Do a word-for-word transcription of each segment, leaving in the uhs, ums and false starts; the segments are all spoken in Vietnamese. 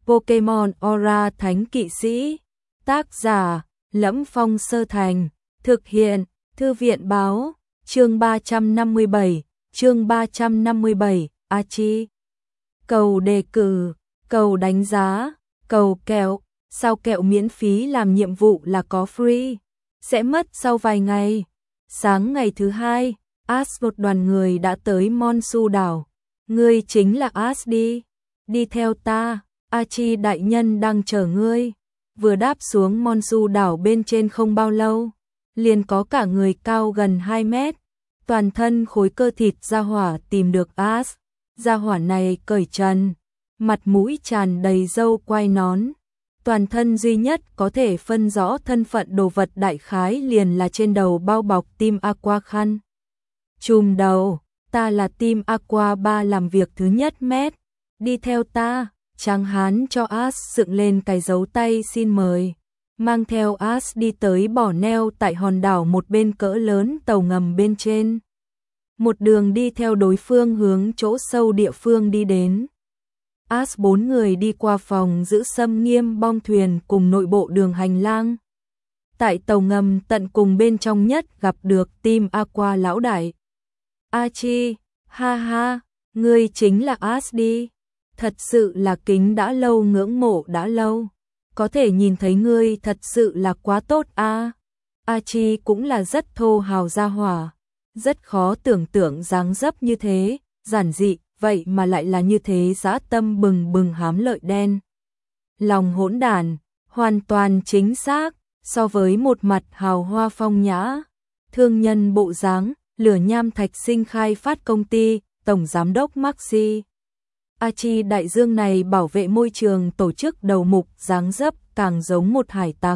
Pokemon Aura Thánh Kỵ Sĩ. Tác giả: Lẫm Phong Sơ Thành. Thực hiện: Thư viện báo. Chương ba trăm năm mươi bảy, chương ba trăm năm mươi bảy, Archie. Cầu đề cử, cầu đánh giá, cầu kẹo, sao kẹo miễn phí làm nhiệm vụ là có free, sẽ mất sau vài ngày. Sáng ngày thứ hai, Ash một đoàn người đã tới Monsu đảo. Ngươi chính là Ash đi, đi theo ta, Archie đại nhân đang chờ ngươi. Vừa đáp xuống Monsu đảo bên trên không bao lâu, liền có cả người cao gần hai mét, toàn thân khối cơ thịt gia hỏa tìm được Ash. Gia hỏa này cởi trần, mặt mũi tràn đầy râu quai nón, toàn thân duy nhất có thể phân rõ thân phận đồ vật đại khái liền là trên đầu bao bọc Team Aqua khăn trùm đầu. Ta là Team Aqua ba làm việc thứ nhất mét, đi theo ta. Tráng hán cho Ash dựng lên cái dấu tay xin mời, mang theo Ash đi tới bỏ neo tại hòn đảo một bên cỡ lớn tàu ngầm bên trên. Một đường đi theo đối phương hướng chỗ sâu địa phương đi đến. Ash bốn người đi qua phòng giữ xâm nghiêm bong thuyền cùng nội bộ đường hành lang. Tại tàu ngầm tận cùng bên trong nhất gặp được Team Aqua lão đại. Archie, ha ha, ngươi chính là Ash đi. Thật sự là kính đã lâu, ngưỡng mộ đã lâu. Có thể nhìn thấy ngươi thật sự là quá tốt a. À. Archie cũng là rất thô hào gia hỏa, rất khó tưởng tượng dáng dấp như thế, giản dị, vậy mà lại là như thế dã tâm bừng bừng hám lợi đen. Lòng hỗn đản, hoàn toàn chính xác, so với một mặt hào hoa phong nhã, thương nhân bộ dáng, lửa nham thạch sinh khai phát công ty, tổng giám đốc Maxi. Archie đại dương này bảo vệ môi trường tổ chức đầu mục dáng dấp càng giống một hải tặc.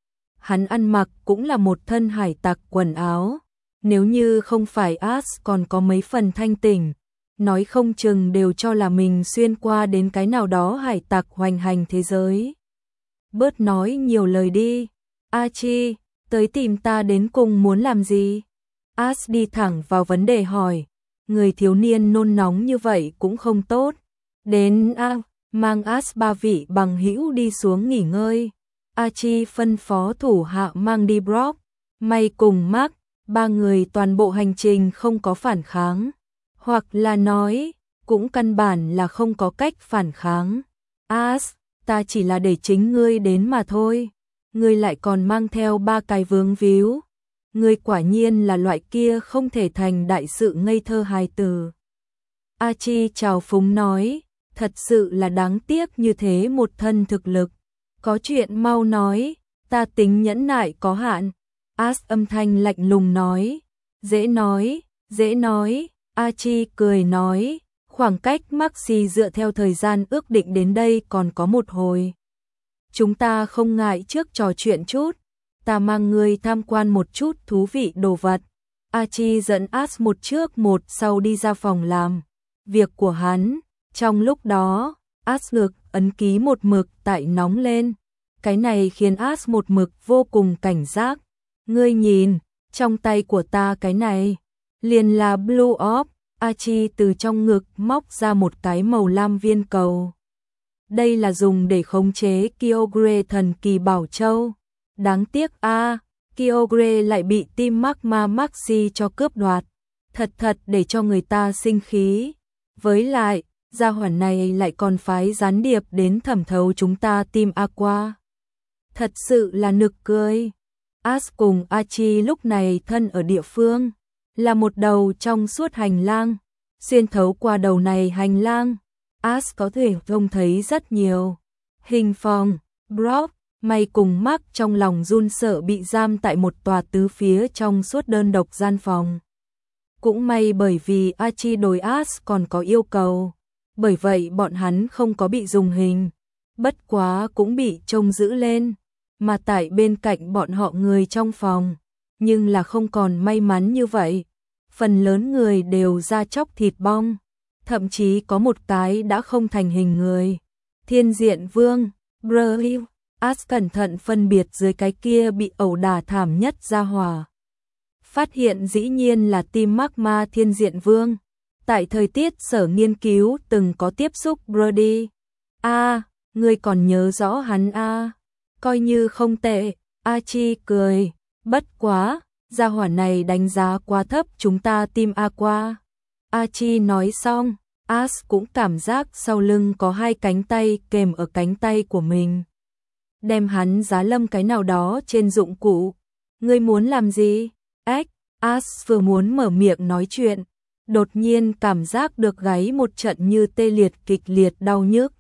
Hắn ăn mặc cũng là một thân hải tặc quần áo. Nếu như không phải Ash còn có mấy phần thanh tỉnh, nói không chừng đều cho là mình xuyên qua đến cái nào đó hải tặc hoành hành thế giới. Bớt nói nhiều lời đi. Archie, tới tìm ta đến cùng muốn làm gì? Ash đi thẳng vào vấn đề hỏi. Người thiếu niên nôn nóng như vậy cũng không tốt. Đến a, à, mang Ash ba vị bằng hữu đi xuống nghỉ ngơi. Archie phân phó thủ hạ mang đi Brock, May cùng Mark. Ba người toàn bộ hành trình không có phản kháng, hoặc là nói, cũng căn bản là không có cách phản kháng. Ash, ta chỉ là để chính ngươi đến mà thôi. Ngươi lại còn mang theo ba cái vướng víu. Ngươi quả nhiên là loại kia không thể thành đại sự ngây thơ hài từ. Archie chào phúng nói, thật sự là đáng tiếc như thế một thân thực lực. Có chuyện mau nói, ta tính nhẫn nại có hạn. Ash âm thanh lạnh lùng nói, dễ nói, dễ nói. Archie cười nói, khoảng cách Maxi dựa theo thời gian ước định đến đây còn có một hồi. Chúng ta không ngại trước trò chuyện chút, ta mang ngươi tham quan một chút thú vị đồ vật. Archie dẫn Ash một trước một sau đi ra phòng làm việc của hắn. Trong lúc đó, Ash ngực ấn ký một mực tại nóng lên. Cái này khiến Ash một mực vô cùng cảnh giác. Ngươi nhìn, trong tay của ta cái này, liền là Blue Orb. Archie từ trong ngực móc ra một cái màu lam viên cầu. Đây là dùng để khống chế Kyogre thần kỳ bảo châu. Đáng tiếc a, à, Kyogre lại bị Team Magma Maxi cho cướp đoạt. Thật thật để cho người ta sinh khí. Với lại, gia hỏa này lại còn phái gián điệp đến thẩm thấu chúng ta Team Aqua. Thật sự là nực cười. Ash cùng Archie lúc này thân ở địa phương, là một đầu trong suốt hành lang. Xuyên thấu qua đầu này hành lang, Ash có thể trông thấy rất nhiều hình phòng. Brock, May cùng Mark trong lòng run sợ bị giam tại một tòa tứ phía trong suốt đơn độc gian phòng. Cũng may bởi vì Archie đối Ash còn có yêu cầu, bởi vậy bọn hắn không có bị dùng hình, bất quá cũng bị trông giữ lên. Mà tại bên cạnh bọn họ người trong phòng, nhưng là không còn may mắn như vậy. Phần lớn người đều da chóc thịt bong, thậm chí có một cái đã không thành hình người. Thiên Diện Vương, Brave, Ash cẩn thận phân biệt dưới cái kia bị ẩu đả thảm nhất ra hỏa. Phát hiện dĩ nhiên là Team Magma Thiên Diện Vương. Tại thời tiết sở nghiên cứu từng có tiếp xúc Brody. A, à, ngươi còn nhớ rõ hắn a? Coi như không tệ, Archie cười, bất quá, gia hỏa này đánh giá quá thấp chúng ta Team Aqua. Archie nói xong, Ash cũng cảm giác sau lưng có hai cánh tay kèm ở cánh tay của mình. Đem hắn giá lâm cái nào đó trên dụng cụ. Ngươi muốn làm gì? Ếch, Ash vừa muốn mở miệng nói chuyện, đột nhiên cảm giác được gáy một trận như tê liệt kịch liệt đau nhức.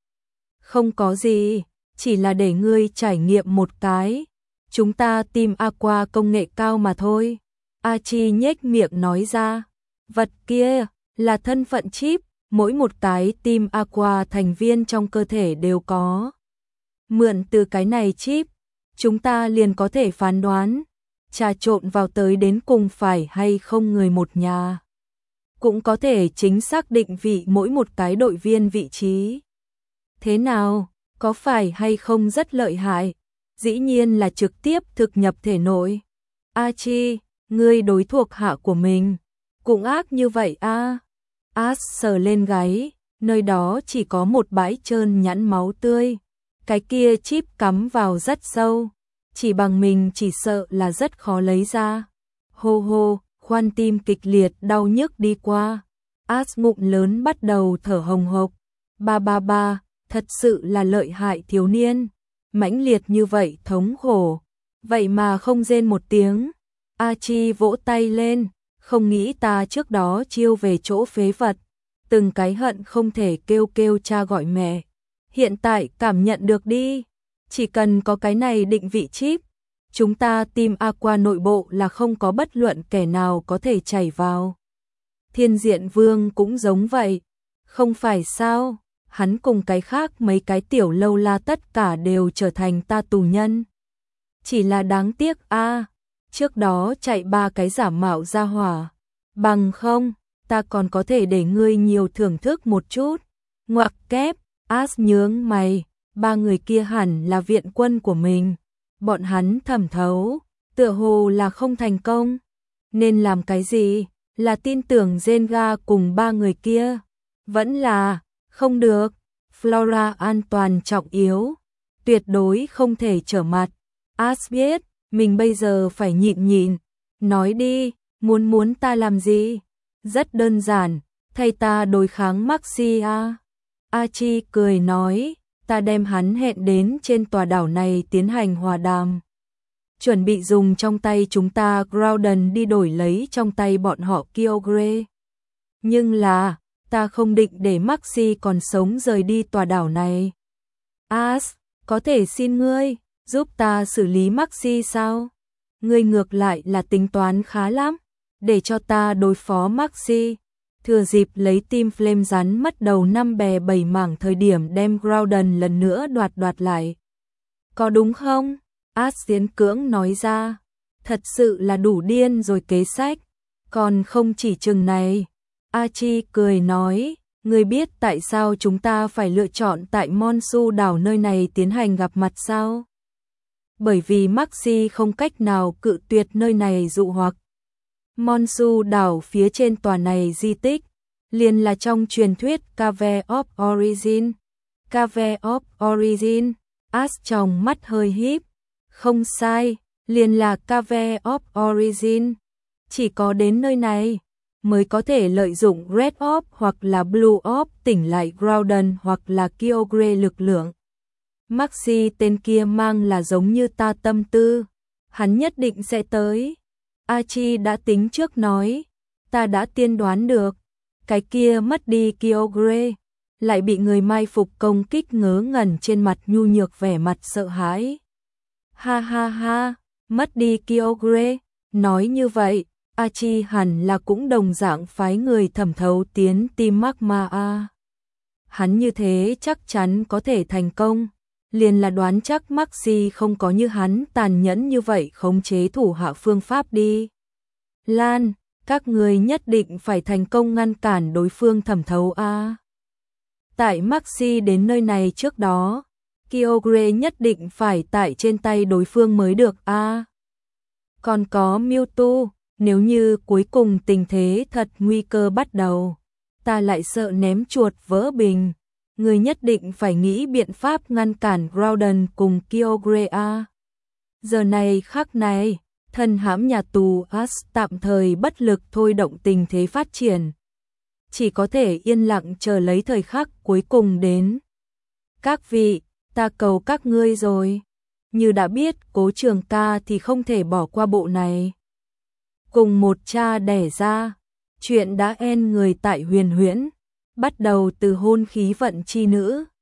Không có gì, chỉ là để ngươi trải nghiệm một cái. Chúng ta Team Aqua công nghệ cao mà thôi. Archie nhếch miệng nói ra. Vật kia là thân phận chip, mỗi một cái Team Aqua thành viên trong cơ thể đều có. Mượn từ cái này chip, chúng ta liền có thể phán đoán, trà trộn vào tới đến cùng phải hay không người một nhà. Cũng có thể chính xác định vị mỗi một cái đội viên vị trí. Thế nào, có phải hay không rất lợi hại? Dĩ nhiên là trực tiếp thực nhập thể nội. Archie, ngươi đối thuộc hạ của mình, cũng ác như vậy a? À? Ash sờ lên gáy, nơi đó chỉ có một bãi trơn nhẵn máu tươi. Cái kia chip cắm vào rất sâu, chỉ bằng mình chỉ sợ là rất khó lấy ra. Hô hô, khoan tim kịch liệt đau nhức đi qua. Ash ngụm lớn bắt đầu thở hồng hộc. Ba ba ba, thật sự là lợi hại thiếu niên. Mãnh liệt như vậy thống khổ. Vậy mà không rên một tiếng. Archie vỗ tay lên. Không nghĩ ta trước đó chiêu về chỗ phế vật. Từng cái hận không thể kêu kêu cha gọi mẹ. Hiện tại cảm nhận được đi. Chỉ cần có cái này định vị chip. Chúng ta Team Aqua nội bộ là không có bất luận kẻ nào có thể chảy vào. Thiên Diện Vương cũng giống vậy. Không phải sao? Hắn cùng cái khác mấy cái tiểu lâu la tất cả đều trở thành ta tù nhân. Chỉ là đáng tiếc a, à, trước đó chạy ba cái giả mạo ra hỏa. Bằng không, ta còn có thể để ngươi nhiều thưởng thức một chút. Ngoặc kép, Ash nhướng mày, ba người kia hẳn là viện quân của mình. Bọn hắn thẩm thấu, tựa hồ là không thành công. Nên làm cái gì? Là tin tưởng Zenga cùng ba người kia. Vẫn là, không được. Flora an toàn trọng yếu. Tuyệt đối không thể trở mặt. Ash biết, mình bây giờ phải nhịn nhịn. Nói đi, muốn muốn ta làm gì? Rất đơn giản, thay ta đối kháng Maxia. Archie cười nói, ta đem hắn hẹn đến trên tòa đảo này tiến hành hòa đàm. Chuẩn bị dùng trong tay chúng ta Groudon đi đổi lấy trong tay bọn họ Kyogre. Nhưng là, ta không định để Maxi còn sống rời đi tòa đảo này. Ash, có thể xin ngươi, giúp ta xử lý Maxi sao? Ngươi ngược lại là tính toán khá lắm, để cho ta đối phó Maxi. Thừa dịp lấy Team Flame rắn mất đầu năm bè bảy mảng thời điểm đem Groudon lần nữa đoạt đoạt lại. Có đúng không? Ash tiến cưỡng nói ra. Thật sự là đủ điên rồi kế sách. Còn không chỉ chừng này. Archie cười nói, ngươi biết tại sao chúng ta phải lựa chọn tại Monsu đảo nơi này tiến hành gặp mặt sao? Bởi vì Maxi không cách nào cự tuyệt nơi này dụ hoặc. Monsu đảo phía trên tòa này di tích, liền là trong truyền thuyết Cave of Origin. Cave of Origin, Ash trong mắt hơi híp. Không sai, liền là Cave of Origin. Chỉ có đến nơi này mới có thể lợi dụng Red Orb hoặc là Blue Orb tỉnh lại Groudon hoặc là Kyogre lực lượng. Maxi tên kia mang là giống như ta tâm tư, hắn nhất định sẽ tới. Archie đã tính trước nói, ta đã tiên đoán được, cái kia mất đi Kyogre, lại bị người mai phục công kích ngớ ngẩn trên mặt nhu nhược vẻ mặt sợ hãi. Ha ha ha, mất đi Kyogre, nói như vậy, Archie hẳn là cũng đồng dạng phái người thẩm thấu tiến Team Magma a. Hắn như thế chắc chắn có thể thành công, liền là đoán chắc Maxi không có như hắn tàn nhẫn như vậy khống chế thủ hạ phương pháp đi. Lan, các người nhất định phải thành công ngăn cản đối phương thẩm thấu a. Tại Maxi đến nơi này trước đó, Kyogre nhất định phải tại trên tay đối phương mới được a. Còn có Mewtwo, nếu như cuối cùng tình thế thật nguy cơ bắt đầu, ta lại sợ ném chuột vỡ bình. người nhất định phải nghĩ biện pháp ngăn cản Groudon cùng Kyogre. Giờ này khắc này, thân hãm nhà tù Ash tạm thời bất lực thôi động tình thế phát triển. Chỉ có thể yên lặng chờ lấy thời khắc cuối cùng đến. Các vị, ta cầu các ngươi rồi. Như đã biết Cố Trường Ca thì không thể bỏ qua bộ này. Cùng một cha đẻ ra, chuyện đã en người tại Huyền Huyễn, bắt đầu từ hôn khí vận chi nữ.